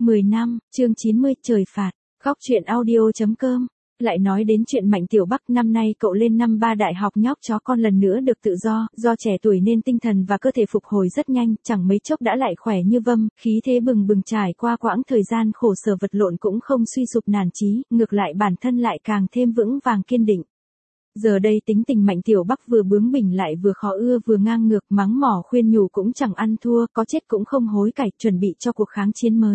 10 năm, chương 90, trời phạt. Góc truyện audio.com. Lại nói đến chuyện Mạnh Tiểu Bắc, năm nay cậu lên năm 3 đại học, nhóc chó con lần nữa được tự do trẻ tuổi nên tinh thần và cơ thể phục hồi rất nhanh, chẳng mấy chốc đã lại khỏe như vâm, khí thế bừng bừng, trải qua quãng thời gian khổ sở vật lộn cũng không suy sụp nản chí, ngược lại bản thân lại càng thêm vững vàng kiên định. Giờ đây tính tình Mạnh Tiểu Bắc vừa bướng bỉnh lại vừa khó ưa, vừa ngang ngược, mắng mỏ khuyên nhủ cũng chẳng ăn thua, có chết cũng không hối cải, chuẩn bị cho cuộc kháng chiến mới.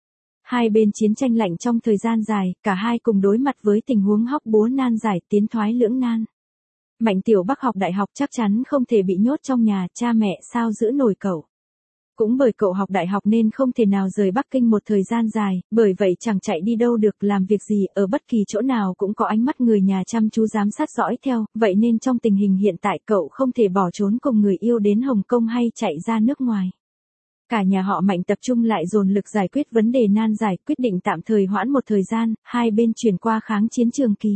Hai bên chiến tranh lạnh trong thời gian dài, cả hai cùng đối mặt với tình huống hóc búa nan giải, tiến thoái lưỡng nan. Mạnh Tiểu Bắc học đại học chắc chắn không thể bị nhốt trong nhà, cha mẹ sao giữ nổi cậu. Cũng bởi cậu học đại học nên không thể nào rời Bắc Kinh một thời gian dài, bởi vậy chẳng chạy đi đâu được, làm việc gì, ở bất kỳ chỗ nào cũng có ánh mắt người nhà chăm chú giám sát dõi theo, vậy nên trong tình hình hiện tại cậu không thể bỏ trốn cùng người yêu đến Hồng Kông hay chạy ra nước ngoài. Cả nhà họ Mạnh tập trung lại dồn lực giải quyết vấn đề nan giải, quyết định tạm thời hoãn một thời gian, hai bên chuyển qua kháng chiến trường kỳ.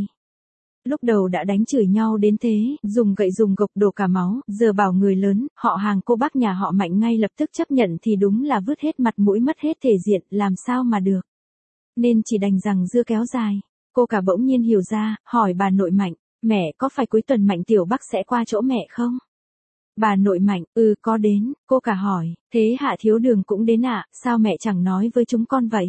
Lúc đầu đã đánh chửi nhau đến thế, dùng gậy dùng gộc đổ cả máu, giờ bảo người lớn, họ hàng cô bác nhà họ Mạnh ngay lập tức chấp nhận thì đúng là vứt hết mặt mũi mất hết thể diện, làm sao mà được. Nên chỉ đành rằng dưa kéo dài. Cô cả bỗng nhiên hiểu ra, hỏi bà nội Mạnh, mẹ có phải cuối tuần Mạnh Tiểu Bắc sẽ qua chỗ mẹ không? Bà nội Mạnh, có đến, cô cả hỏi, thế Hạ Thiếu Đường cũng đến ạ, sao mẹ chẳng nói với chúng con vậy?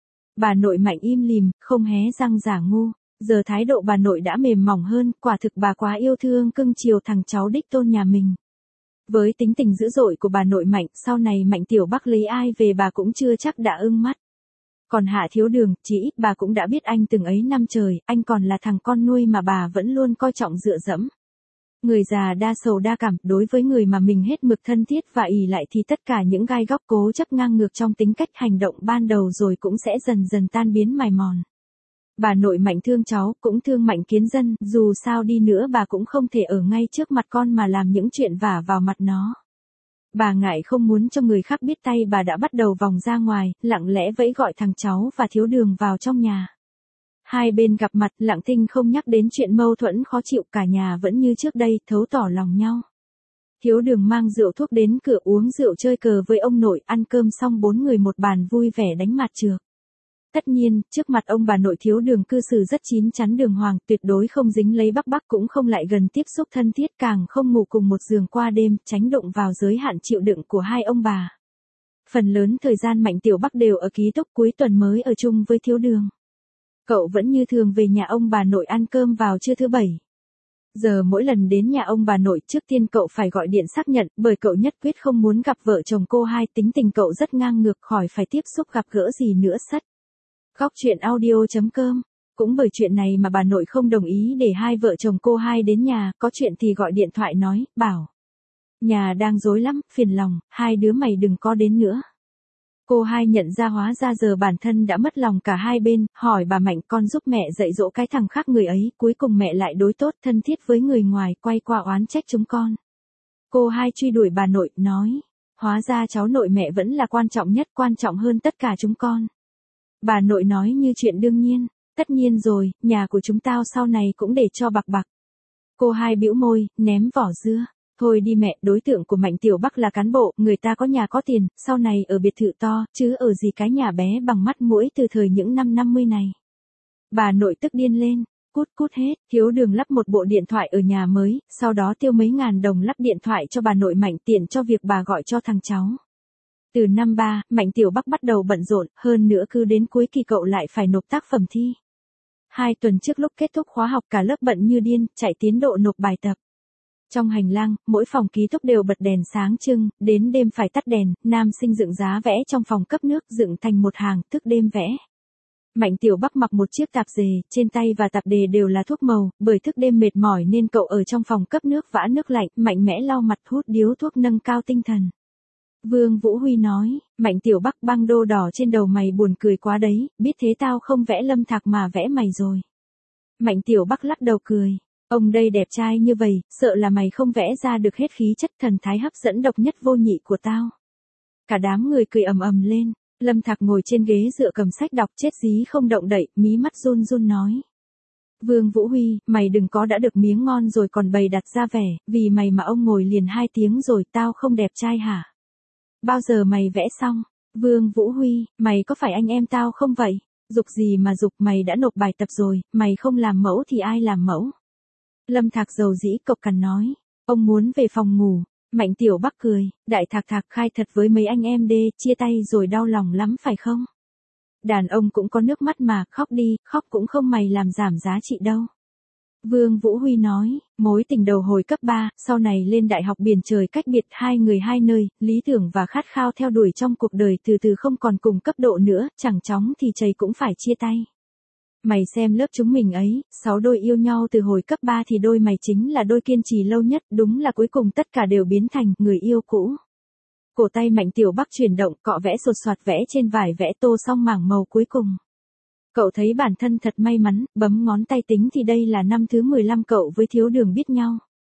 Bà nội Mạnh im lìm, không hé răng giả ngu, giờ thái độ bà nội đã mềm mỏng hơn, quả thực bà quá yêu thương cưng chiều thằng cháu đích tôn nhà mình. Với tính tình dữ dội của bà nội Mạnh, sau này Mạnh Tiểu Bắc lấy ai về bà cũng chưa chắc đã ưng mắt. Còn Hạ Thiếu Đường, chỉ ít bà cũng đã biết anh từng ấy năm trời, anh còn là thằng con nuôi mà bà vẫn luôn coi trọng dựa dẫm. Người già đa sầu đa cảm, đối với người mà mình hết mực thân thiết và ỷ lại thì tất cả những gai góc cố chấp ngang ngược trong tính cách hành động ban đầu rồi cũng sẽ dần dần tan biến mài mòn. Bà nội Mạnh thương cháu, cũng thương Mạnh Kiến Dân, dù sao đi nữa bà cũng không thể ở ngay trước mặt con mà làm những chuyện vả vào mặt nó. Bà ngại không muốn cho người khác biết tay, bà đã bắt đầu vòng ra ngoài, lặng lẽ vẫy gọi thằng cháu và Thiếu Đường vào trong nhà. Hai bên gặp mặt, lặng thinh không nhắc đến chuyện mâu thuẫn khó chịu, cả nhà vẫn như trước đây, thấu tỏ lòng nhau. Thiếu Đường mang rượu thuốc đến cửa uống rượu chơi cờ với ông nội, ăn cơm xong 4 người một bàn vui vẻ đánh mặt trược. Tất nhiên, trước mặt ông bà nội Thiếu Đường cư xử rất chín chắn đường hoàng, tuyệt đối không dính lấy bắc cũng không lại gần tiếp xúc thân thiết, càng không ngủ cùng một giường qua đêm, tránh đụng vào giới hạn chịu đựng của hai ông bà. Phần lớn thời gian Mạnh Tiểu Bắc đều ở ký túc, cuối tuần mới ở chung với Thiếu Đường. Cậu vẫn như thường về nhà ông bà nội ăn cơm vào trưa thứ Bảy. Giờ mỗi lần đến nhà ông bà nội, trước tiên cậu phải gọi điện xác nhận, bởi cậu nhất quyết không muốn gặp vợ chồng cô hai, tính tình cậu rất ngang ngược, khỏi phải tiếp xúc gặp gỡ gì nữa sất. Góc truyện audio.com. Cũng bởi chuyện này mà bà nội không đồng ý để hai vợ chồng cô hai đến nhà, có chuyện thì gọi điện thoại nói, bảo. Nhà đang rối lắm, phiền lòng, hai đứa mày đừng có đến nữa. Cô hai nhận ra hóa ra giờ bản thân đã mất lòng cả hai bên, hỏi bà Mạnh, con giúp mẹ dạy dỗ cái thằng khác người ấy, cuối cùng mẹ lại đối tốt thân thiết với người ngoài, quay qua oán trách chúng con. Cô hai truy đuổi bà nội, nói, hóa ra cháu nội mẹ vẫn là quan trọng nhất, quan trọng hơn tất cả chúng con. Bà nội nói như chuyện đương nhiên, tất nhiên rồi, nhà của chúng tao sau này cũng để cho bạc. Cô hai bĩu môi, ném vỏ dưa. Thôi đi mẹ, đối tượng của Mạnh Tiểu Bắc là cán bộ, người ta có nhà có tiền, sau này ở biệt thự to, chứ ở gì cái nhà bé bằng mắt mũi từ thời những năm 50 này. Bà nội tức điên lên, cút hết, Thiếu Đường lắp một bộ điện thoại ở nhà mới, sau đó tiêu mấy ngàn đồng lắp điện thoại cho bà nội Mạnh, tiện cho việc bà gọi cho thằng cháu. Từ năm 3, Mạnh Tiểu Bắc bắt đầu bận rộn, hơn nữa cứ đến cuối kỳ cậu lại phải nộp tác phẩm thi. 2 tuần trước lúc kết thúc khóa học cả lớp bận như điên, chạy tiến độ nộp bài tập. Trong hành lang, mỗi phòng ký túc đều bật đèn sáng trưng, đến đêm phải tắt đèn, nam sinh dựng giá vẽ trong phòng cấp nước, dựng thành một hàng, thức đêm vẽ. Mạnh Tiểu Bắc mặc một chiếc tạp dề, trên tay và tạp dề đều là thuốc màu, bởi thức đêm mệt mỏi nên cậu ở trong phòng cấp nước vã nước lạnh, mạnh mẽ lau mặt, hút điếu thuốc nâng cao tinh thần. Vương Vũ Huy nói, Mạnh Tiểu Bắc, băng đô đỏ trên đầu mày buồn cười quá đấy, biết thế tao không vẽ Lâm Thạc mà vẽ mày rồi. Mạnh Tiểu Bắc lắc đầu cười. Ông đây đẹp trai như vậy, sợ là mày không vẽ ra được hết khí chất thần thái hấp dẫn độc nhất vô nhị của tao. Cả đám người cười ầm ầm lên, Lâm Thạc ngồi trên ghế dựa cầm sách đọc chết dí không động đậy, mí mắt run run nói. Vương Vũ Huy, mày đừng có đã được miếng ngon rồi còn bày đặt ra vẻ, vì mày mà ông ngồi liền 2 tiếng rồi, tao không đẹp trai hả? Bao giờ mày vẽ xong? Vương Vũ Huy, mày có phải anh em tao không vậy? Dục gì mà dục, mày đã nộp bài tập rồi, mày không làm mẫu thì ai làm mẫu? Lâm Thạc dầu dĩ cộc cằn nói, ông muốn về phòng ngủ. Mạnh Tiểu Bắc cười, đại thạc thạc khai thật với mấy anh em đê, chia tay rồi đau lòng lắm phải không? Đàn ông cũng có nước mắt mà, khóc đi, khóc cũng không mày làm giảm giá trị đâu. Vương Vũ Huy nói, mối tình đầu hồi cấp 3, sau này lên đại học biển trời cách biệt hai người hai nơi, lý tưởng và khát khao theo đuổi trong cuộc đời từ từ không còn cùng cấp độ nữa, chẳng chóng thì chày cũng phải chia tay. Mày xem lớp chúng mình ấy, 6 đôi yêu nhau từ hồi cấp 3 thì đôi mày chính là đôi kiên trì lâu nhất, đúng là cuối cùng tất cả đều biến thành người yêu cũ. Cổ tay Mạnh Tiểu Bắc chuyển động, cọ vẽ sột soạt vẽ trên vải vẽ tô xong mảng màu cuối cùng. Cậu thấy bản thân thật may mắn, bấm ngón tay tính thì đây là năm thứ 15 cậu với Thiếu Đường biết nhau.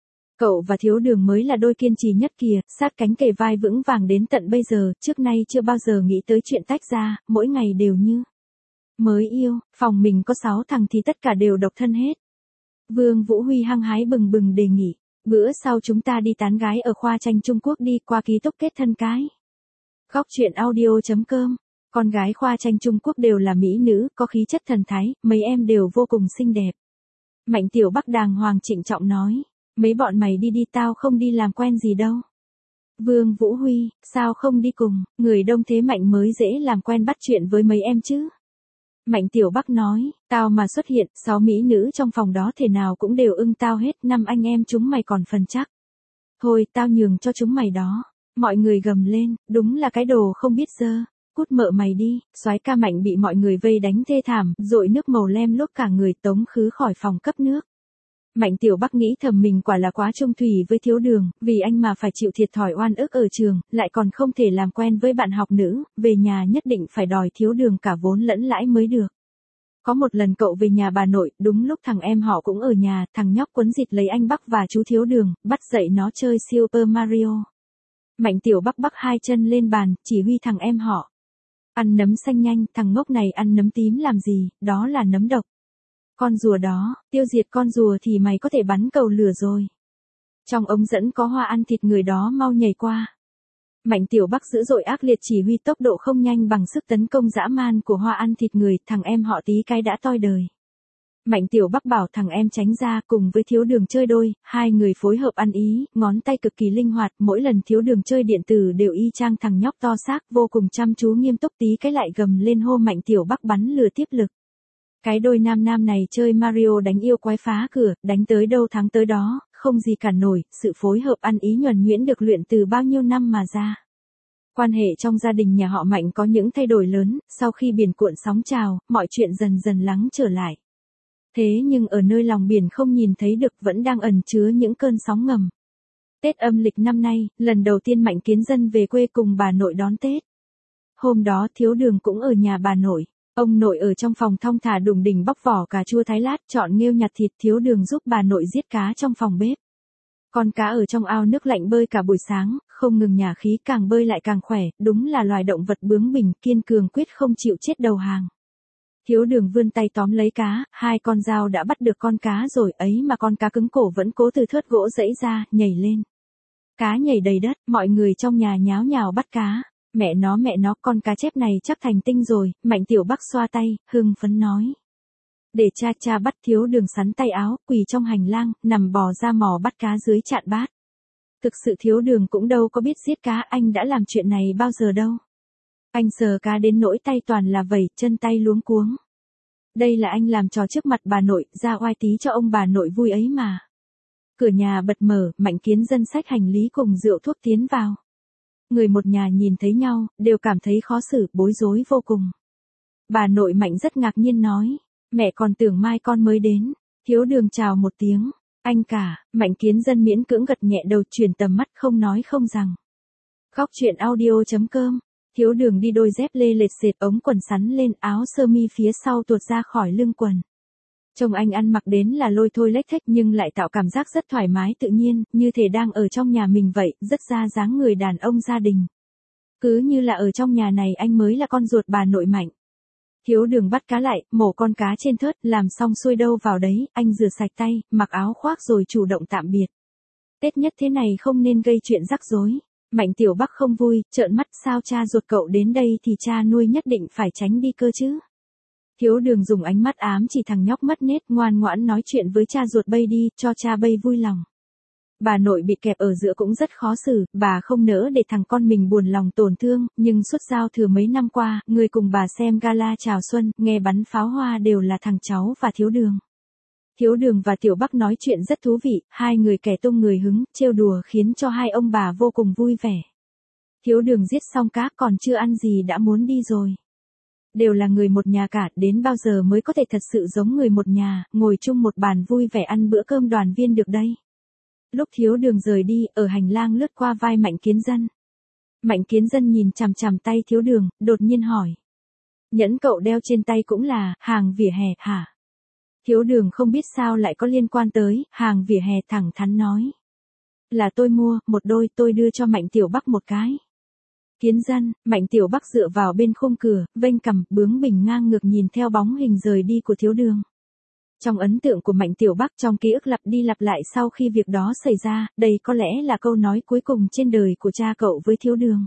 Cậu và Thiếu Đường mới là đôi kiên trì nhất kìa, sát cánh kề vai vững vàng đến tận bây giờ, trước nay chưa bao giờ nghĩ tới chuyện tách ra, mỗi ngày đều như mới yêu, phòng mình có 6 thằng thì tất cả đều độc thân hết. Vương Vũ Huy hăng hái bừng bừng đề nghị, bữa sau chúng ta đi tán gái ở khoa tranh Trung Quốc đi, qua ký túc kết thân cái. Khóc chuyện audio.com. Con gái khoa tranh Trung Quốc đều là mỹ nữ, có khí chất thần thái, mấy em đều vô cùng xinh đẹp. Mạnh Tiểu Bắc đàng hoàng trịnh trọng nói, mấy bọn mày đi đi, tao không đi làm quen gì đâu. Vương Vũ Huy, sao không đi cùng, người đông thế Mạnh mới dễ làm quen bắt chuyện với mấy em chứ. Mạnh Tiểu Bắc nói, tao mà xuất hiện, 6 mỹ nữ trong phòng đó thể nào cũng đều ưng tao hết, 5 anh em chúng mày còn phần chắc. Thôi, tao nhường cho chúng mày đó. Mọi người gầm lên, đúng là cái đồ không biết dơ. Cút mợ mày đi, soái ca Mạnh bị mọi người vây đánh thê thảm, dội nước màu lem lốp cả người tống khứ khỏi phòng cấp nước. Mạnh Tiểu Bắc nghĩ thầm mình quả là quá trung thủy với Thiếu Đường, vì anh mà phải chịu thiệt thòi oan ức ở trường, lại còn không thể làm quen với bạn học nữ, về nhà nhất định phải đòi Thiếu Đường cả vốn lẫn lãi mới được. Có một lần cậu về nhà bà nội, đúng lúc thằng em họ cũng ở nhà, thằng nhóc quấn dịt lấy anh Bắc và chú Thiếu Đường, bắt dậy nó chơi Super Mario. Mạnh Tiểu Bắc bắc hai chân lên bàn, chỉ huy thằng em họ. Ăn nấm xanh nhanh, thằng ngốc này ăn nấm tím làm gì, đó là nấm độc. Con rùa đó, tiêu diệt con rùa thì mày có thể bắn cầu lửa rồi. Trong ống dẫn có hoa ăn thịt, người đó mau nhảy qua. Mạnh Tiểu Bắc dữ dội ác liệt chỉ huy tốc độ không nhanh bằng sức tấn công dã man của hoa ăn thịt người, thằng em họ tí cái đã toi đời. Mạnh Tiểu Bắc bảo thằng em tránh ra, cùng với Thiếu Đường chơi đôi, hai người phối hợp ăn ý, ngón tay cực kỳ linh hoạt, mỗi lần Thiếu Đường chơi điện tử đều y chang thằng nhóc to xác, vô cùng chăm chú nghiêm túc, tí cái lại gầm lên hô Mạnh Tiểu Bắc bắn lừa tiếp lực. Cái đôi nam nam này chơi Mario đánh yêu quái phá cửa, đánh tới đâu thắng tới đó, không gì cản nổi, sự phối hợp ăn ý nhuần nhuyễn được luyện từ bao nhiêu năm mà ra. Quan hệ trong gia đình nhà họ Mạnh có những thay đổi lớn, sau khi biển cuộn sóng trào, mọi chuyện dần dần lắng trở lại. Thế nhưng ở nơi lòng biển không nhìn thấy được vẫn đang ẩn chứa những cơn sóng ngầm. Tết âm lịch năm nay, lần đầu tiên Mạnh Kiến Dân về quê cùng bà nội đón Tết. Hôm đó Thiếu Đường cũng ở nhà bà nội. Ông nội ở trong phòng thong thả đùng đỉnh bóc vỏ cà chua thái lát, chọn nghêu nhặt thịt. Thiếu Đường giúp bà nội giết cá trong phòng bếp. Con cá ở trong ao nước lạnh bơi cả buổi sáng, không ngừng nhả khí, càng bơi lại càng khỏe, đúng là loài động vật bướng bỉnh, kiên cường quyết không chịu chết đầu hàng. Thiếu Đường vươn tay tóm lấy cá, hai con dao đã bắt được con cá rồi, ấy mà con cá cứng cổ vẫn cố từ thớt gỗ giãy ra, nhảy lên. Cá nhảy đầy đất, mọi người trong nhà nháo nhào bắt cá. Mẹ nó, con cá chép này chắc thành tinh rồi. Mạnh Tiểu Bắc xoa tay, hưng phấn nói. Để cha bắt. Thiếu Đường sắn tay áo, quỳ trong hành lang, nằm bò ra mò bắt cá dưới chạn bát. Thực sự Thiếu Đường cũng đâu có biết giết cá, anh đã làm chuyện này bao giờ đâu. Anh sờ cá đến nỗi tay toàn là vẩy, chân tay luống cuống. Đây là anh làm trò trước mặt bà nội, ra oai tí cho ông bà nội vui ấy mà. Cửa nhà bật mở, Mạnh Kiến Dân xách hành lý cùng rượu thuốc tiến vào. Người một nhà nhìn thấy nhau, đều cảm thấy khó xử, bối rối vô cùng. Bà nội Mạnh rất ngạc nhiên nói, mẹ còn tưởng mai con mới đến. Thiếu Đường chào một tiếng, anh cả. Mạnh Kiến Dân miễn cưỡng gật nhẹ đầu, chuyển tầm mắt không nói không rằng. Khóc chuyện audio.com. Thiếu Đường đi đôi dép lê lệch sệt, ống quần sắn lên, áo sơ mi phía sau tuột ra khỏi lưng quần. Trông anh ăn mặc đến là lôi thôi lếch thếch nhưng lại tạo cảm giác rất thoải mái tự nhiên, như thể đang ở trong nhà mình vậy, rất ra dáng người đàn ông gia đình. Cứ như là ở trong nhà này anh mới là con ruột bà nội Mạnh. Thiếu Đường bắt cá lại, mổ con cá trên thớt, làm xong xuôi đâu vào đấy, anh rửa sạch tay, mặc áo khoác rồi chủ động tạm biệt. Tết nhất thế này không nên gây chuyện rắc rối. Mạnh Tiểu Bắc không vui, trợn mắt, sao cha ruột cậu đến đây thì cha nuôi nhất định phải tránh đi cơ chứ. Thiếu Đường dùng ánh mắt ám chỉ thằng nhóc mất nết, ngoan ngoãn nói chuyện với cha ruột bây đi, cho cha bây vui lòng. Bà nội bị kẹp ở giữa cũng rất khó xử, bà không nỡ để thằng con mình buồn lòng tổn thương, nhưng suốt giao thừa mấy năm qua, người cùng bà xem gala chào xuân, nghe bắn pháo hoa đều là thằng cháu và Thiếu Đường. Thiếu Đường và Tiểu Bắc nói chuyện rất thú vị, hai người kẻ tung người hứng, trêu đùa khiến cho hai ông bà vô cùng vui vẻ. Thiếu Đường giết xong cá còn chưa ăn gì đã muốn đi rồi. Đều là người một nhà cả, đến bao giờ mới có thể thật sự giống người một nhà, ngồi chung một bàn vui vẻ ăn bữa cơm đoàn viên được đây. Lúc Thiếu Đường rời đi, ở hành lang lướt qua vai Mạnh Kiến Dân. Mạnh Kiến Dân nhìn chằm chằm tay Thiếu Đường, đột nhiên hỏi. Nhẫn cậu đeo trên tay cũng là hàng vỉa hè hả? Thiếu Đường không biết sao lại có liên quan tới hàng vỉa hè, thẳng thắn nói. Là tôi mua, một đôi, tôi đưa cho Mạnh Tiểu Bắc một cái. Kiến Dân, Mạnh Tiểu Bắc dựa vào bên khung cửa, vênh cằm, bướng bỉnh ngang ngược nhìn theo bóng hình rời đi của Thiếu Đường. Trong ấn tượng của Mạnh Tiểu Bắc, trong ký ức lặp đi lặp lại sau khi việc đó xảy ra, đây có lẽ là câu nói cuối cùng trên đời của cha cậu với Thiếu Đường.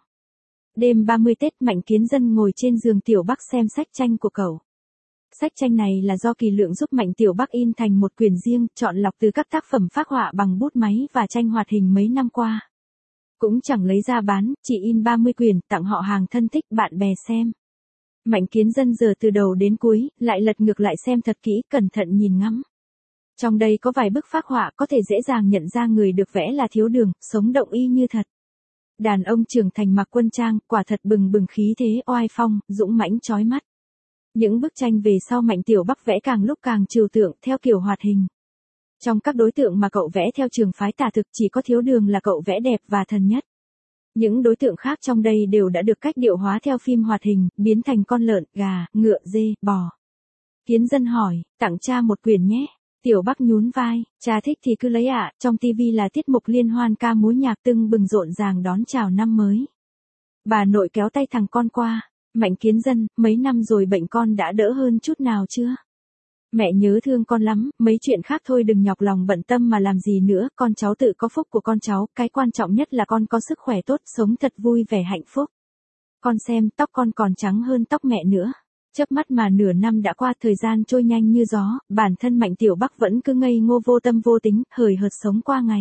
Đêm 30 Tết, Mạnh Kiến Dân ngồi trên giường Tiểu Bắc xem sách tranh của cậu. Sách tranh này là do Kỳ Lượng giúp Mạnh Tiểu Bắc in thành một quyển riêng, chọn lọc từ các tác phẩm phác họa bằng bút máy và tranh hoạt hình mấy năm qua. Cũng chẳng lấy ra bán, chỉ in 30 quyển, tặng họ hàng thân thích bạn bè xem. Mạnh Kiến Dân giờ từ đầu đến cuối, lại lật ngược lại xem thật kỹ, cẩn thận nhìn ngắm. Trong đây có vài bức phác họa có thể dễ dàng nhận ra người được vẽ là Thiếu Đường, sống động y như thật. Đàn ông trưởng thành mặc quân trang, quả thật bừng bừng khí thế oai phong, dũng mãnh chói mắt. Những bức tranh về sau Mạnh Tiểu Bắc vẽ càng lúc càng trừu tượng theo kiểu hoạt hình. Trong các đối tượng mà cậu vẽ theo trường phái tả thực, chỉ có Thiếu Đường là cậu vẽ đẹp và thần nhất. Những đối tượng khác trong đây đều đã được cách điệu hóa theo phim hoạt hình, biến thành con lợn, gà, ngựa, dê, bò. Kiến Dân hỏi, tặng cha một quyển nhé. Tiểu Bắc nhún vai, cha thích thì cứ lấy ạ, trong tivi là tiết mục liên hoan ca múa nhạc tưng bừng rộn ràng đón chào năm mới. Bà nội kéo tay thằng con qua, Mạnh Kiến Dân, mấy năm rồi bệnh con đã đỡ hơn chút nào chưa? Mẹ nhớ thương con lắm, mấy chuyện khác thôi đừng nhọc lòng bận tâm mà làm gì nữa, con cháu tự có phúc của con cháu, cái quan trọng nhất là con có sức khỏe tốt, sống thật vui vẻ hạnh phúc. Con xem, tóc con còn trắng hơn tóc mẹ nữa. Chớp mắt mà nửa năm đã qua, thời gian trôi nhanh như gió, bản thân Mạnh Tiểu Bắc vẫn cứ ngây ngô vô tâm vô tính, hời hợt sống qua ngày.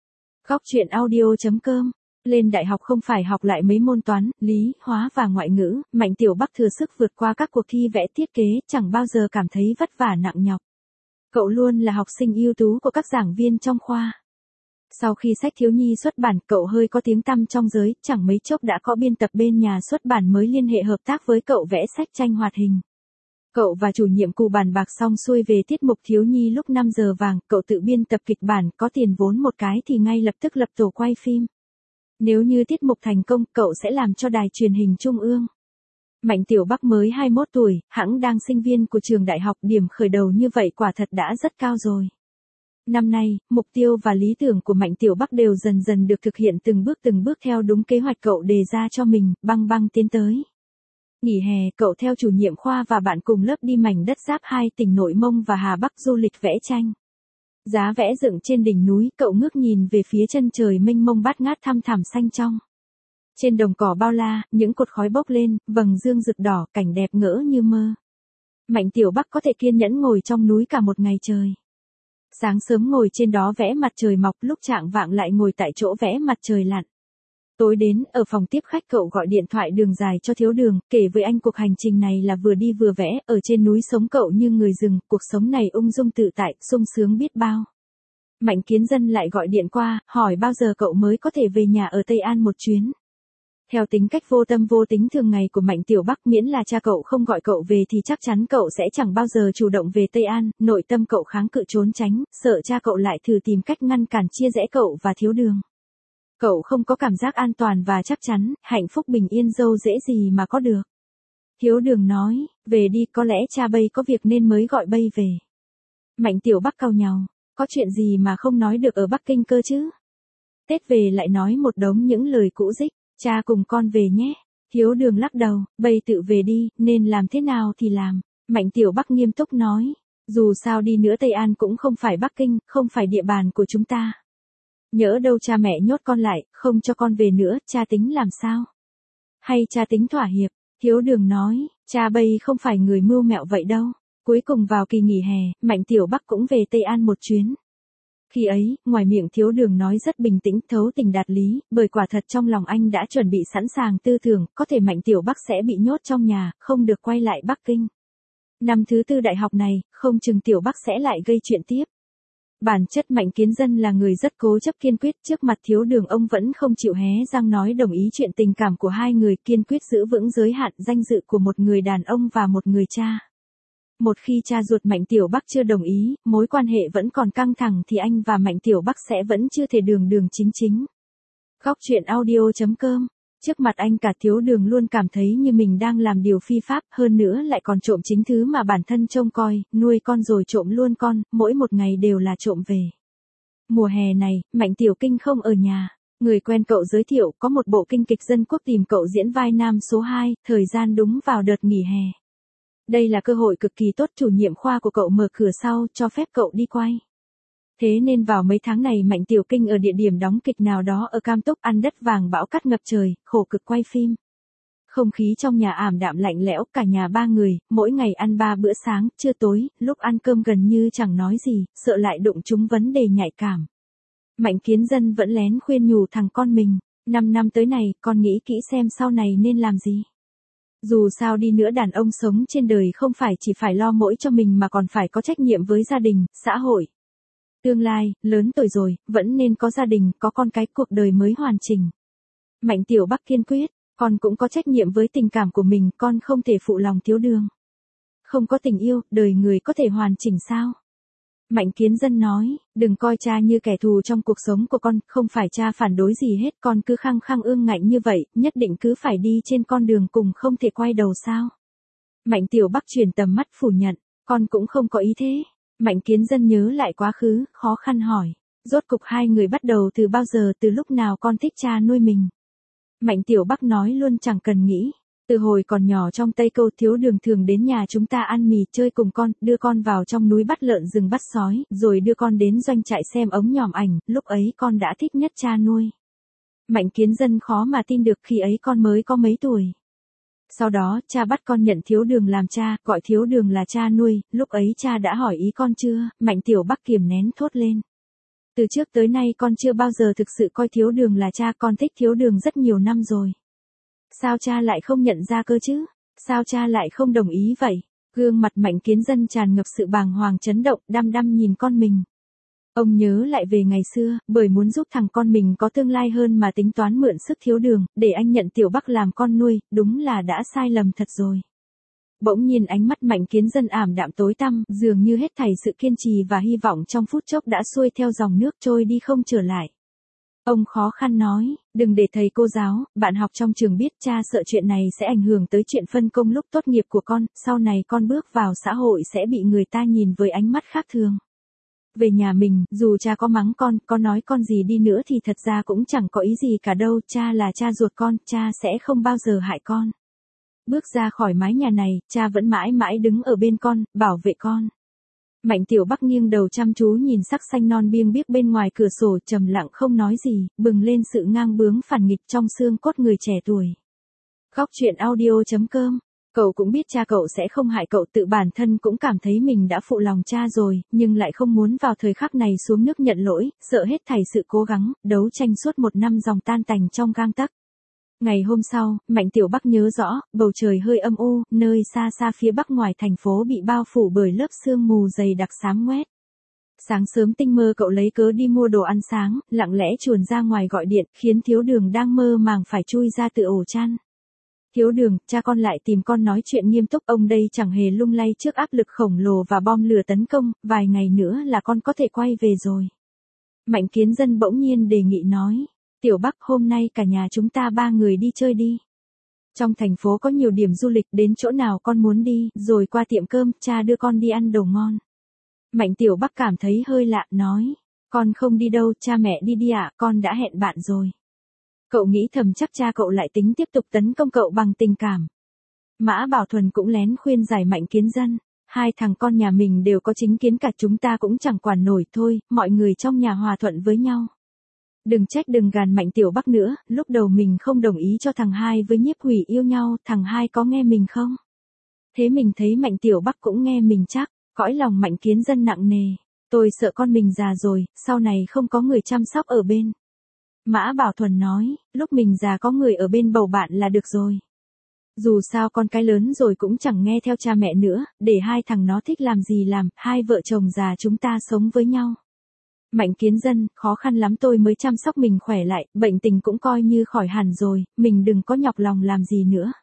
Góc truyện audio.com. Lên đại học không phải học lại mấy môn toán, lý, hóa và ngoại ngữ, Mạnh Tiểu Bắc thừa sức vượt qua các cuộc thi vẽ thiết kế, chẳng bao giờ cảm thấy vất vả nặng nhọc. Cậu luôn là học sinh ưu tú của các giảng viên trong khoa. Sau khi sách thiếu nhi xuất bản, cậu hơi có tiếng tăm trong giới, chẳng mấy chốc đã có biên tập bên nhà xuất bản mới liên hệ hợp tác với cậu vẽ sách tranh hoạt hình. Cậu và chủ nhiệm cụ bàn bạc xong xuôi về tiết mục thiếu nhi lúc 5 giờ vàng, cậu tự biên tập kịch bản, có tiền vốn một cái thì ngay lập tức lập tổ quay phim. Nếu như tiết mục thành công, cậu sẽ làm cho đài truyền hình trung ương. Mạnh Tiểu Bắc mới 21 tuổi, hẵng đang sinh viên của trường đại học, điểm khởi đầu như vậy quả thật đã rất cao rồi. Năm nay, mục tiêu và lý tưởng của Mạnh Tiểu Bắc đều dần dần được thực hiện từng bước theo đúng kế hoạch cậu đề ra cho mình, băng băng tiến tới. Nghỉ hè, cậu theo chủ nhiệm khoa và bạn cùng lớp đi mảnh đất giáp hai tỉnh Nội Mông và Hà Bắc du lịch vẽ tranh. Giá vẽ dựng trên đỉnh núi, cậu ngước nhìn về phía chân trời mênh mông bát ngát thăm thẳm xanh trong. Trên đồng cỏ bao la, những cột khói bốc lên, vầng dương rực đỏ, cảnh đẹp ngỡ như mơ. Mạnh Tiểu Bắc có thể kiên nhẫn ngồi trong núi cả một ngày trời. Sáng sớm ngồi trên đó vẽ mặt trời mọc, lúc chạng vạng lại ngồi tại chỗ vẽ mặt trời lặn. Tối đến, ở phòng tiếp khách cậu gọi điện thoại đường dài cho Thiếu Đường, kể với anh cuộc hành trình này là vừa đi vừa vẽ, ở trên núi sống cậu như người rừng, cuộc sống này ung dung tự tại, sung sướng biết bao. Mạnh Kiến Dân lại gọi điện qua, hỏi bao giờ cậu mới có thể về nhà ở Tây An một chuyến. Theo tính cách vô tâm vô tính thường ngày của Mạnh Tiểu Bắc, miễn là cha cậu không gọi cậu về thì chắc chắn cậu sẽ chẳng bao giờ chủ động về Tây An, nội tâm cậu kháng cự trốn tránh, sợ cha cậu lại thử tìm cách ngăn cản chia rẽ cậu và Thiếu Đường. Cậu không có cảm giác an toàn và chắc chắn, hạnh phúc bình yên dâu dễ gì mà có được. Thiếu Đường nói, về đi, có lẽ cha bây có việc nên mới gọi bây về. Mạnh Tiểu Bắc cau nhàu, có chuyện gì mà không nói được ở Bắc Kinh cơ chứ? Tết về lại nói một đống những lời cũ dích, cha cùng con về nhé. Thiếu Đường lắc đầu, bây tự về đi, nên làm thế nào thì làm. Mạnh Tiểu Bắc nghiêm túc nói, dù sao đi nữa Tây An cũng không phải Bắc Kinh, không phải địa bàn của chúng ta. Nhỡ đâu cha mẹ nhốt con lại, không cho con về nữa, cha tính làm sao? Hay cha tính thỏa hiệp? Thiếu Đường nói, cha bây không phải người mưu mẹo vậy đâu. Cuối cùng vào kỳ nghỉ hè, Mạnh Tiểu Bắc cũng về Tây An một chuyến. Khi ấy, ngoài miệng Thiếu Đường nói rất bình tĩnh, thấu tình đạt lý, bởi quả thật trong lòng anh đã chuẩn bị sẵn sàng tư tưởng, có thể Mạnh Tiểu Bắc sẽ bị nhốt trong nhà, không được quay lại Bắc Kinh. Năm thứ tư đại học này, không chừng Tiểu Bắc sẽ lại gây chuyện tiếp. Bản chất Mạnh Kiến Dân là người rất cố chấp kiên quyết, trước mặt Thiếu Đường ông vẫn không chịu hé răng nói đồng ý chuyện tình cảm của hai người, kiên quyết giữ vững giới hạn danh dự của một người đàn ông và một người cha. Một khi cha ruột Mạnh Tiểu Bắc chưa đồng ý, mối quan hệ vẫn còn căng thẳng thì anh và Mạnh Tiểu Bắc sẽ vẫn chưa thể đường đường chính chính. Góc truyện audio.com. Trước mặt anh cả Thiếu Đường luôn cảm thấy như mình đang làm điều phi pháp, hơn nữa lại còn trộm chính thứ mà bản thân trông coi, nuôi con rồi trộm luôn con, mỗi một ngày đều là trộm về. Mùa hè này, Mạnh Tiểu Kinh không ở nhà. Người quen cậu giới thiệu có một bộ kinh kịch dân quốc tìm cậu diễn vai nam số 2, thời gian đúng vào đợt nghỉ hè. Đây là cơ hội cực kỳ tốt, chủ nhiệm khoa của cậu mở cửa sau, cho phép cậu đi quay. Thế nên vào mấy tháng này Mạnh Tiểu Kinh ở địa điểm đóng kịch nào đó ở Cam Túc, ăn đất vàng bão cát ngập trời, khổ cực quay phim. Không khí trong nhà ảm đạm lạnh lẽo, cả nhà ba người, mỗi ngày ăn 3 bữa sáng, trưa tối, lúc ăn cơm gần như chẳng nói gì, sợ lại đụng trúng vấn đề nhạy cảm. Mạnh Kiến Dân vẫn lén khuyên nhủ thằng con mình, 5 năm tới này, con nghĩ kỹ xem sau này nên làm gì. Dù sao đi nữa đàn ông sống trên đời không phải chỉ phải lo mỗi cho mình mà còn phải có trách nhiệm với gia đình, xã hội. Tương lai, lớn tuổi rồi, vẫn nên có gia đình, có con cái, cuộc đời mới hoàn chỉnh. Mạnh Tiểu Bắc kiên quyết, con cũng có trách nhiệm với tình cảm của mình, con không thể phụ lòng Thiếu Đường. Không có tình yêu, đời người có thể hoàn chỉnh sao? Mạnh Kiến Dân nói, đừng coi cha như kẻ thù trong cuộc sống của con, không phải cha phản đối gì hết, con cứ khăng khăng ương ngạnh như vậy, nhất định cứ phải đi trên con đường cùng không thể quay đầu sao? Mạnh Tiểu Bắc chuyển tầm mắt phủ nhận, con cũng không có ý thế. Mạnh Kiến Dân nhớ lại quá khứ, khó khăn hỏi, rốt cục hai người bắt đầu từ bao giờ, từ lúc nào con thích cha nuôi mình? Mạnh Tiểu Bắc nói luôn chẳng cần nghĩ. Từ hồi còn nhỏ trong Tây Câu, Thiếu Đường thường đến nhà chúng ta ăn mì chơi cùng con, đưa con vào trong núi bắt lợn rừng bắt sói, rồi đưa con đến doanh trại xem ống nhòm ảnh, lúc ấy con đã thích nhất cha nuôi. Mạnh Kiến Dân khó mà tin được, khi ấy con mới có mấy tuổi. Sau đó, cha bắt con nhận Thiếu Đường làm cha, gọi Thiếu Đường là cha nuôi, lúc ấy cha đã hỏi ý con chưa? Mạnh Tiểu Bắc kiềm nén thốt lên. Từ trước tới nay con chưa bao giờ thực sự coi Thiếu Đường là cha, con thích Thiếu Đường rất nhiều năm rồi. Sao cha lại không nhận ra cơ chứ? Sao cha lại không đồng ý vậy? Gương mặt Mạnh Kiến Dân tràn ngập sự bàng hoàng chấn động, đăm đăm nhìn con mình. Ông nhớ lại về ngày xưa, bởi muốn giúp thằng con mình có tương lai hơn mà tính toán mượn sức Thiếu Đường, để anh nhận Tiểu Bắc làm con nuôi, đúng là đã sai lầm thật rồi. Bỗng nhiên ánh mắt Mạnh Kiến Dân ảm đạm tối tăm, dường như hết thảy sự kiên trì và hy vọng trong phút chốc đã xuôi theo dòng nước trôi đi không trở lại. Ông khó khăn nói, đừng để thầy cô giáo, bạn học trong trường biết, cha sợ chuyện này sẽ ảnh hưởng tới chuyện phân công lúc tốt nghiệp của con, sau này con bước vào xã hội sẽ bị người ta nhìn với ánh mắt khác thường. Về nhà mình, dù cha có mắng con, có nói con gì đi nữa thì thật ra cũng chẳng có ý gì cả đâu, cha là cha ruột con, cha sẽ không bao giờ hại con. Bước ra khỏi mái nhà này, cha vẫn mãi mãi đứng ở bên con, bảo vệ con. Mạnh Tiểu Bắc nghiêng đầu chăm chú nhìn sắc xanh non biêng biếc bên ngoài cửa sổ, trầm lặng không nói gì, bừng lên sự ngang bướng phản nghịch trong xương cốt người trẻ tuổi. Góc truyện audio.com. Cậu cũng biết cha cậu sẽ không hại cậu, tự bản thân cũng cảm thấy mình đã phụ lòng cha rồi, nhưng lại không muốn vào thời khắc này xuống nước nhận lỗi, sợ hết thảy sự cố gắng, đấu tranh suốt 1 năm dòng tan tành trong gang tắc. Ngày hôm sau, Mạnh Tiểu Bắc nhớ rõ, bầu trời hơi âm u, nơi xa xa phía bắc ngoài thành phố bị bao phủ bởi lớp sương mù dày đặc xám ngoét. Sáng sớm tinh mơ cậu lấy cớ đi mua đồ ăn sáng, lặng lẽ chuồn ra ngoài gọi điện, khiến Thiếu Đường đang mơ màng phải chui ra từ ổ chăn. Thiếu Đường, cha con lại tìm con nói chuyện nghiêm túc, ông đây chẳng hề lung lay trước áp lực khổng lồ và bom lửa tấn công, vài ngày nữa là con có thể quay về rồi. Mạnh Kiến Dân bỗng nhiên đề nghị nói. Tiểu Bắc, hôm nay cả nhà chúng ta 3 người đi chơi đi. Trong thành phố có nhiều điểm du lịch, đến chỗ nào con muốn đi, rồi qua tiệm cơm, cha đưa con đi ăn đồ ngon. Mạnh Tiểu Bắc cảm thấy hơi lạ, nói. Con không đi đâu, cha mẹ đi đi ạ, con đã hẹn bạn rồi. Cậu nghĩ thầm chắc cha cậu lại tính tiếp tục tấn công cậu bằng tình cảm. Mã Bảo Thuần cũng lén khuyên giải Mạnh Kiến Dân. 2 thằng con nhà mình đều có chính kiến cả, chúng ta cũng chẳng quản nổi thôi, mọi người trong nhà hòa thuận với nhau. Đừng trách đừng gàn Mạnh Tiểu Bắc nữa, lúc đầu mình không đồng ý cho thằng hai với Nhiếp Hủy yêu nhau, thằng hai có nghe mình không? Thế mình thấy Mạnh Tiểu Bắc cũng nghe mình chắc, cõi lòng Mạnh Kiến Dân nặng nề. Tôi sợ con mình già rồi, sau này không có người chăm sóc ở bên. Mã Bảo Thuần nói, lúc mình già có người ở bên bầu bạn là được rồi. Dù sao con cái lớn rồi cũng chẳng nghe theo cha mẹ nữa, để hai thằng nó thích làm gì làm, hai vợ chồng già chúng ta sống với nhau. Mạnh Kiến Dân, khó khăn lắm tôi mới chăm sóc mình khỏe lại, bệnh tình cũng coi như khỏi hẳn rồi, mình đừng có nhọc lòng làm gì nữa.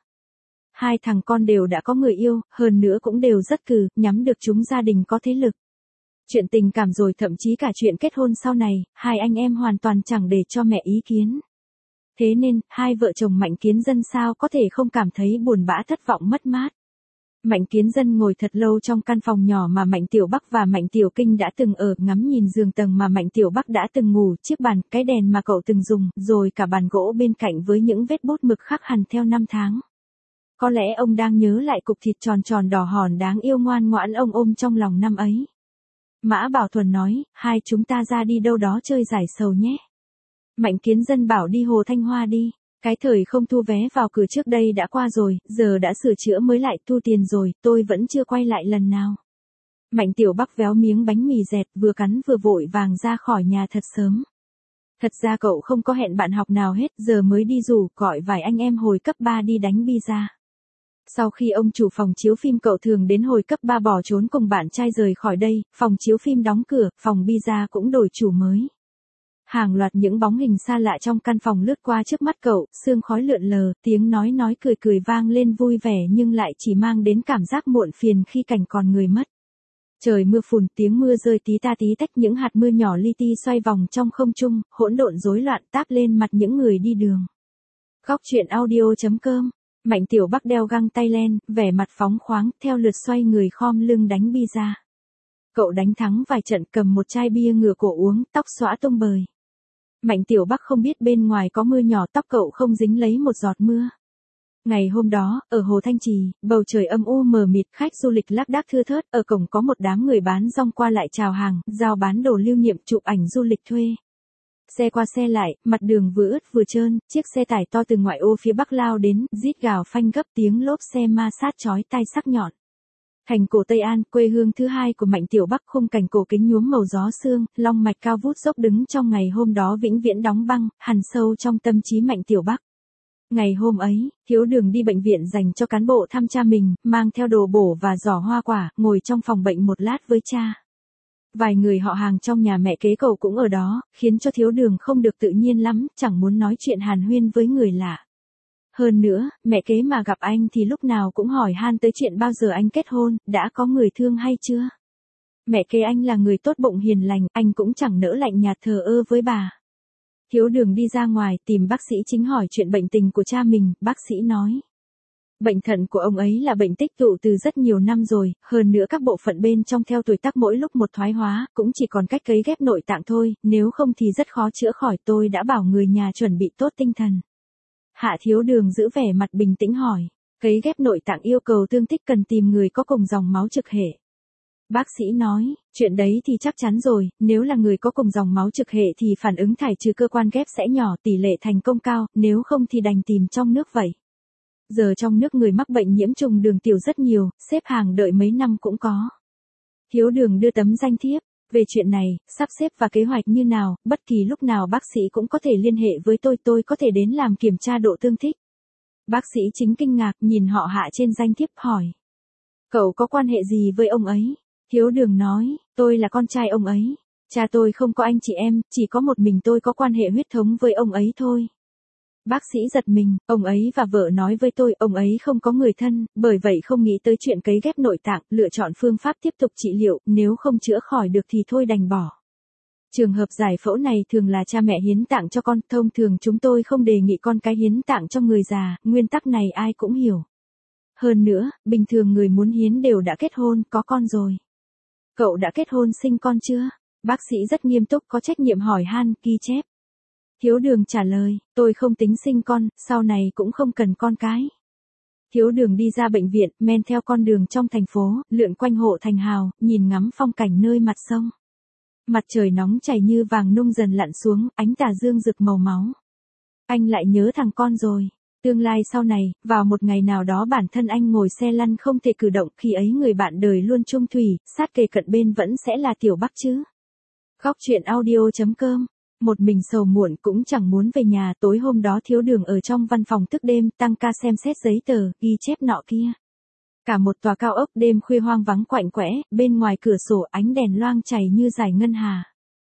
Hai thằng con đều đã có người yêu, hơn nữa cũng đều rất cừ, nhắm được chúng gia đình có thế lực. Chuyện tình cảm rồi thậm chí cả chuyện kết hôn sau này, hai anh em hoàn toàn chẳng để cho mẹ ý kiến. Thế nên, hai vợ chồng Mạnh Kiến Dân sao có thể không cảm thấy buồn bã thất vọng mất mát. Mạnh Kiến Dân ngồi thật lâu trong căn phòng nhỏ mà Mạnh Tiểu Bắc và Mạnh Tiểu Kinh đã từng ở, ngắm nhìn giường tầng mà Mạnh Tiểu Bắc đã từng ngủ, chiếc bàn, cái đèn mà cậu từng dùng, rồi cả bàn gỗ bên cạnh với những vết bút mực khắc hằn theo năm tháng. Có lẽ ông đang nhớ lại cục thịt tròn tròn đỏ hòn đáng yêu ngoan ngoãn ông ôm trong lòng năm ấy. Mã Bảo Thuần nói, hai chúng ta ra đi đâu đó chơi giải sầu nhé. Mạnh Kiến Dân bảo đi Hồ Thanh Hoa đi. Cái thời không thu vé vào cửa trước đây đã qua rồi, giờ đã sửa chữa mới lại thu tiền rồi, tôi vẫn chưa quay lại lần nào. Mạnh Tiểu Bắc véo miếng bánh mì dẹt, vừa cắn vừa vội vàng ra khỏi nhà thật sớm. Thật ra cậu không có hẹn bạn học nào hết, giờ mới đi rủ gọi vài anh em hồi cấp 3 đi đánh bi-a. Sau khi ông chủ phòng chiếu phim cậu thường đến hồi cấp 3 bỏ trốn cùng bạn trai rời khỏi đây, phòng chiếu phim đóng cửa, phòng bi-a cũng đổi chủ mới. Hàng loạt những bóng hình xa lạ trong căn phòng lướt qua trước mắt cậu, sương khói lượn lờ, tiếng nói cười cười vang lên vui vẻ nhưng lại chỉ mang đến cảm giác muộn phiền khi cảnh còn người mất. Trời mưa phùn, tiếng mưa rơi tí ta tí tách, những hạt mưa nhỏ li ti xoay vòng trong không trung, hỗn độn rối loạn táp lên mặt những người đi đường. Góc truyện audio.com. Mạnh Tiểu Bắc đeo găng tay len, vẻ mặt phóng khoáng, theo lượt xoay người khom lưng đánh bi-a. Cậu đánh thắng vài trận, cầm một chai bia ngửa cổ uống, tóc xõa tung bời. Mạnh Tiểu Bắc không biết bên ngoài có mưa nhỏ, tóc cậu không dính lấy một giọt mưa. Ngày hôm đó, ở Hồ Thanh Trì, bầu trời âm u mờ mịt, khách du lịch lác đác thưa thớt, ở cổng có một đám người bán rong qua lại chào hàng, giao bán đồ lưu niệm, chụp ảnh du lịch thuê. Xe qua xe lại, mặt đường vừa ướt vừa trơn, chiếc xe tải to từ ngoại ô phía bắc lao đến, rít gào phanh gấp, tiếng lốp xe ma sát chói tai sắc nhọn. Thành cổ Tây An, quê hương thứ hai của Mạnh Tiểu Bắc, khung cảnh cổ kính nhuốm màu gió sương, long mạch cao vút dốc đứng trong ngày hôm đó vĩnh viễn đóng băng, hằn sâu trong tâm trí Mạnh Tiểu Bắc. Ngày hôm ấy, Thiếu Đường đi bệnh viện dành cho cán bộ thăm cha mình, mang theo đồ bổ và giỏ hoa quả, ngồi trong phòng bệnh một lát với cha. Vài người họ hàng trong nhà mẹ kế cậu cũng ở đó, khiến cho Thiếu Đường không được tự nhiên lắm, chẳng muốn nói chuyện hàn huyên với người lạ. Hơn nữa, mẹ kế mà gặp anh thì lúc nào cũng hỏi han tới chuyện bao giờ anh kết hôn, đã có người thương hay chưa. Mẹ kế anh là người tốt bụng hiền lành, anh cũng chẳng nỡ lạnh nhạt thờ ơ với bà. Thiếu Đường đi ra ngoài tìm bác sĩ chính hỏi chuyện bệnh tình của cha mình, bác sĩ nói. Bệnh thận của ông ấy là bệnh tích tụ từ rất nhiều năm rồi, hơn nữa các bộ phận bên trong theo tuổi tác mỗi lúc một thoái hóa, cũng chỉ còn cách cấy ghép nội tạng thôi, nếu không thì rất khó chữa khỏi, tôi đã bảo người nhà chuẩn bị tốt tinh thần. Hạ Thiếu Đường giữ vẻ mặt bình tĩnh hỏi, cấy ghép nội tạng yêu cầu tương tích cần tìm người có cùng dòng máu trực hệ. Bác sĩ nói, chuyện đấy thì chắc chắn rồi, nếu là người có cùng dòng máu trực hệ thì phản ứng thải trừ cơ quan ghép sẽ nhỏ, tỷ lệ thành công cao, nếu không thì đành tìm trong nước vậy. Giờ trong nước người mắc bệnh nhiễm trùng đường tiểu rất nhiều, xếp hàng đợi mấy năm cũng có. Thiếu Đường đưa tấm danh thiếp. Về chuyện này, sắp xếp và kế hoạch như nào, bất kỳ lúc nào bác sĩ cũng có thể liên hệ với tôi có thể đến làm kiểm tra độ tương thích. Bác sĩ chính kinh ngạc nhìn họ Hạ trên danh thiếp hỏi. Cậu có quan hệ gì với ông ấy? Thiếu Đường nói, tôi là con trai ông ấy. Cha tôi không có anh chị em, chỉ có một mình tôi có quan hệ huyết thống với ông ấy thôi. Bác sĩ giật mình, ông ấy và vợ nói với tôi, ông ấy không có người thân, bởi vậy không nghĩ tới chuyện cấy ghép nội tạng, lựa chọn phương pháp tiếp tục trị liệu, nếu không chữa khỏi được thì thôi đành bỏ. Trường hợp giải phẫu này thường là cha mẹ hiến tạng cho con, thông thường chúng tôi không đề nghị con cái hiến tạng cho người già, nguyên tắc này ai cũng hiểu. Hơn nữa, bình thường người muốn hiến đều đã kết hôn, có con rồi. Cậu đã kết hôn sinh con chưa? Bác sĩ rất nghiêm túc có trách nhiệm hỏi han, ghi chép. Thiếu Đường trả lời, tôi không tính sinh con, sau này cũng không cần con cái. Thiếu Đường đi ra bệnh viện, men theo con đường trong thành phố, lượn quanh hộ thành hào, nhìn ngắm phong cảnh nơi mặt sông. Mặt trời nóng chảy như vàng nung dần lặn xuống, ánh tà dương rực màu máu. Anh lại nhớ thằng con rồi. Tương lai sau này, vào một ngày nào đó bản thân anh ngồi xe lăn không thể cử động, khi ấy người bạn đời luôn chung thủy, sát kề cận bên vẫn sẽ là Tiểu Bắc chứ. Góc truyện audio.com. Một mình sầu muộn cũng chẳng muốn về nhà, tối hôm đó Thiếu Đường ở trong văn phòng thức đêm, tăng ca xem xét giấy tờ, ghi chép nọ kia. Cả một tòa cao ốc đêm khuya hoang vắng quạnh quẽ, bên ngoài cửa sổ ánh đèn loang chảy như dải ngân hà.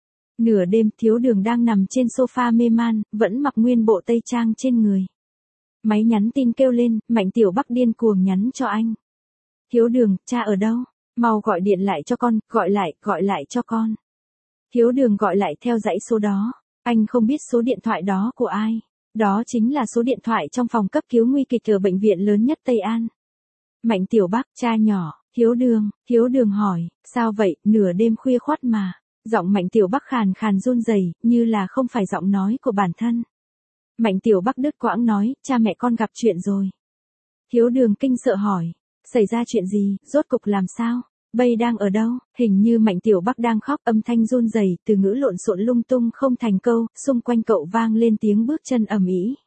Nửa đêm Thiếu Đường đang nằm trên sofa mê man, vẫn mặc nguyên bộ tây trang trên người. Máy nhắn tin kêu lên, Mạnh Tiểu Bắc điên cuồng nhắn cho anh. Thiếu Đường, cha ở đâu? Mau gọi điện lại cho con, gọi lại cho con. Thiếu Đường gọi lại theo dãy số đó. Anh không biết số điện thoại đó của ai. Đó chính là số điện thoại trong phòng cấp cứu nguy kịch ở bệnh viện lớn nhất Tây An. Mạnh Tiểu Bắc, cha nhỏ, Thiếu Đường hỏi, sao vậy, nửa đêm khuya khoắt mà. Giọng Mạnh Tiểu Bắc khàn khàn run rẩy, như là không phải giọng nói của bản thân. Mạnh Tiểu Bắc đứt quãng nói, cha mẹ con gặp chuyện rồi. Thiếu Đường kinh sợ hỏi, xảy ra chuyện gì, rốt cục làm sao? Bây đang ở đâu? Hình như Mạnh Tiểu Bắc đang khóc, âm thanh run rẩy, từ ngữ lộn xộn lung tung không thành câu, xung quanh cậu vang lên tiếng bước chân ầm ĩ.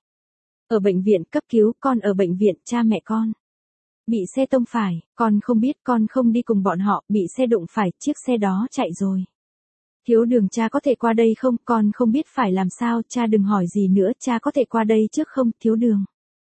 Ở bệnh viện cấp cứu, con ở bệnh viện, cha mẹ con bị xe tông phải, con không biết, con không đi cùng bọn họ, bị xe đụng phải, chiếc xe đó chạy rồi. Thiếu Đường, cha có thể qua đây không, con không biết phải làm sao, cha đừng hỏi gì nữa, cha có thể qua đây trước không, Thiếu Đường.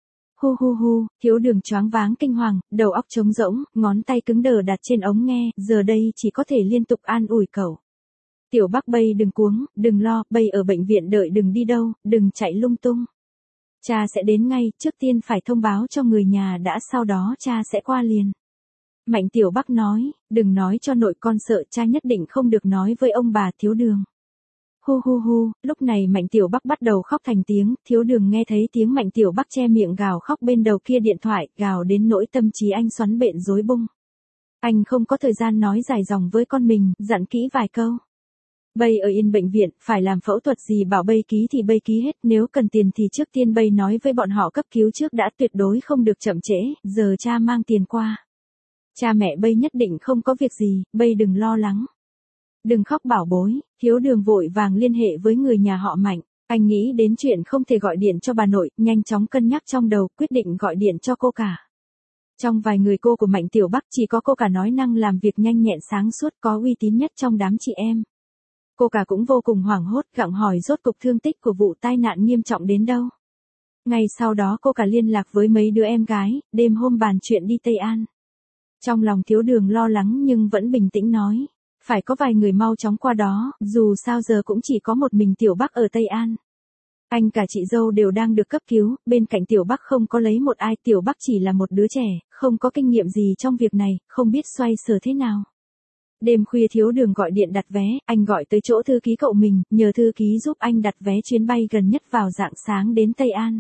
Hu hu hu, Thiếu Đường choáng váng kinh hoàng, đầu óc trống rỗng, ngón tay cứng đờ đặt trên ống nghe, giờ đây chỉ có thể liên tục an ủi cậu. Tiểu Bắc bây đừng cuống, đừng lo, bây ở bệnh viện đợi, đừng đi đâu, đừng chạy lung tung. Cha sẽ đến ngay, trước tiên phải thông báo cho người nhà đã, sau đó cha sẽ qua liền. Mạnh Tiểu Bắc nói, đừng nói cho nội, con sợ, cha nhất định không được nói với ông bà. Thiếu Đường. Hu hu hu, lúc này Mạnh Tiểu Bắc bắt đầu khóc thành tiếng, Thiếu Đường nghe thấy tiếng Mạnh Tiểu Bắc che miệng gào khóc bên đầu kia điện thoại, gào đến nỗi tâm trí anh xoắn bện rối bung. Anh không có thời gian nói dài dòng với con mình, dặn kỹ vài câu. Bây ở yên bệnh viện, phải làm phẫu thuật gì bảo bây ký thì bây ký hết, nếu cần tiền thì trước tiên bây nói với bọn họ cấp cứu trước đã, tuyệt đối không được chậm trễ, giờ cha mang tiền qua. Cha mẹ bây nhất định không có việc gì, bây đừng lo lắng. Đừng khóc bảo bối. Thiếu Đường vội vàng liên hệ với người nhà họ Mạnh. Anh nghĩ đến chuyện không thể gọi điện cho bà nội, nhanh chóng cân nhắc trong đầu, quyết định gọi điện cho cô cả. Trong vài người cô của Mạnh Tiểu Bắc chỉ có cô cả nói năng làm việc nhanh nhẹn sáng suốt, có uy tín nhất trong đám chị em. Cô cả cũng vô cùng hoảng hốt, gặng hỏi rốt cục thương tích của vụ tai nạn nghiêm trọng đến đâu. Ngay sau đó cô cả liên lạc với mấy đứa em gái, đêm hôm bàn chuyện đi Tây An. Trong lòng Thiếu Đường lo lắng nhưng vẫn bình tĩnh nói, phải có vài người mau chóng qua đó, dù sao giờ cũng chỉ có một mình Tiểu Bắc ở Tây An. Anh cả chị dâu đều đang được cấp cứu, bên cạnh Tiểu Bắc không có lấy một ai, Tiểu Bắc chỉ là một đứa trẻ, không có kinh nghiệm gì trong việc này, không biết xoay sở thế nào. Đêm khuya Thiếu Đường gọi điện đặt vé, anh gọi tới chỗ thư ký cậu mình, nhờ thư ký giúp anh đặt vé chuyến bay gần nhất vào rạng sáng đến Tây An.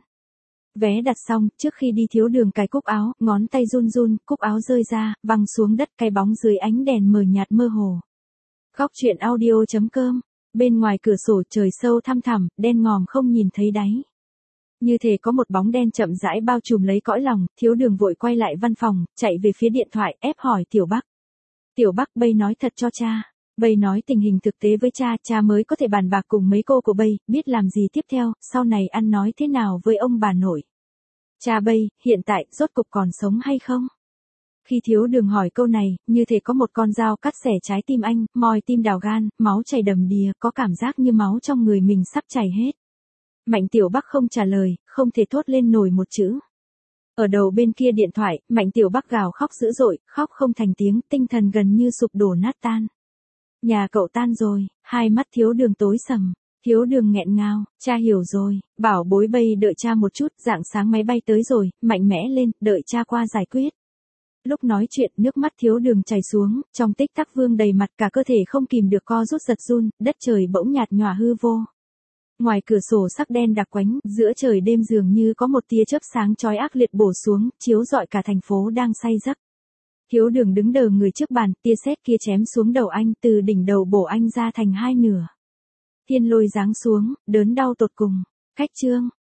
Vé đặt xong, trước khi đi Thiếu Đường cài cúc áo, ngón tay run run, cúc áo rơi ra, văng xuống đất, cái bóng dưới ánh đèn mờ nhạt mơ hồ. Góc truyện audio.com. Bên ngoài cửa sổ trời sâu thăm thẳm, đen ngòm không nhìn thấy đáy. Như thể có một bóng đen chậm rãi bao trùm lấy cõi lòng, Thiếu Đường vội quay lại văn phòng, chạy về phía điện thoại, ép hỏi Tiểu Bắc. Tiểu Bắc, bây nói thật cho cha. Bây nói tình hình thực tế với cha, cha mới có thể bàn bạc cùng mấy cô của bây, biết làm gì tiếp theo, sau này ăn nói thế nào với ông bà nội. Cha bây, hiện tại, rốt cục còn sống hay không? Khi Thiếu Đường hỏi câu này, như thể có một con dao cắt xẻ trái tim anh, moi tim đào gan, máu chảy đầm đìa, có cảm giác như máu trong người mình sắp chảy hết. Mạnh Tiểu Bắc không trả lời, không thể thốt lên nổi một chữ. Ở đầu bên kia điện thoại, Mạnh Tiểu Bắc gào khóc dữ dội, khóc không thành tiếng, tinh thần gần như sụp đổ nát tan. Nhà cậu tan rồi, hai mắt Thiếu Đường tối sầm. Thiếu Đường nghẹn ngào, cha hiểu rồi, bảo bối bây đợi cha một chút, rạng sáng máy bay tới rồi, mạnh mẽ lên, đợi cha qua giải quyết. Lúc nói chuyện, nước mắt Thiếu Đường chảy xuống, trong tích tắc vương đầy mặt, cả cơ thể không kìm được co rút giật run, đất trời bỗng nhạt nhòa hư vô. Ngoài cửa sổ sắc đen đặc quánh, giữa trời đêm dường như có một tia chớp sáng chói ác liệt bổ xuống, chiếu rọi cả thành phố đang say giấc. Thiếu Đường đứng đờ người trước bàn, tia sét kia chém xuống đầu anh, từ đỉnh đầu bổ anh ra thành hai nửa. Thiên lôi giáng xuống, đớn đau tột cùng. Khách trương,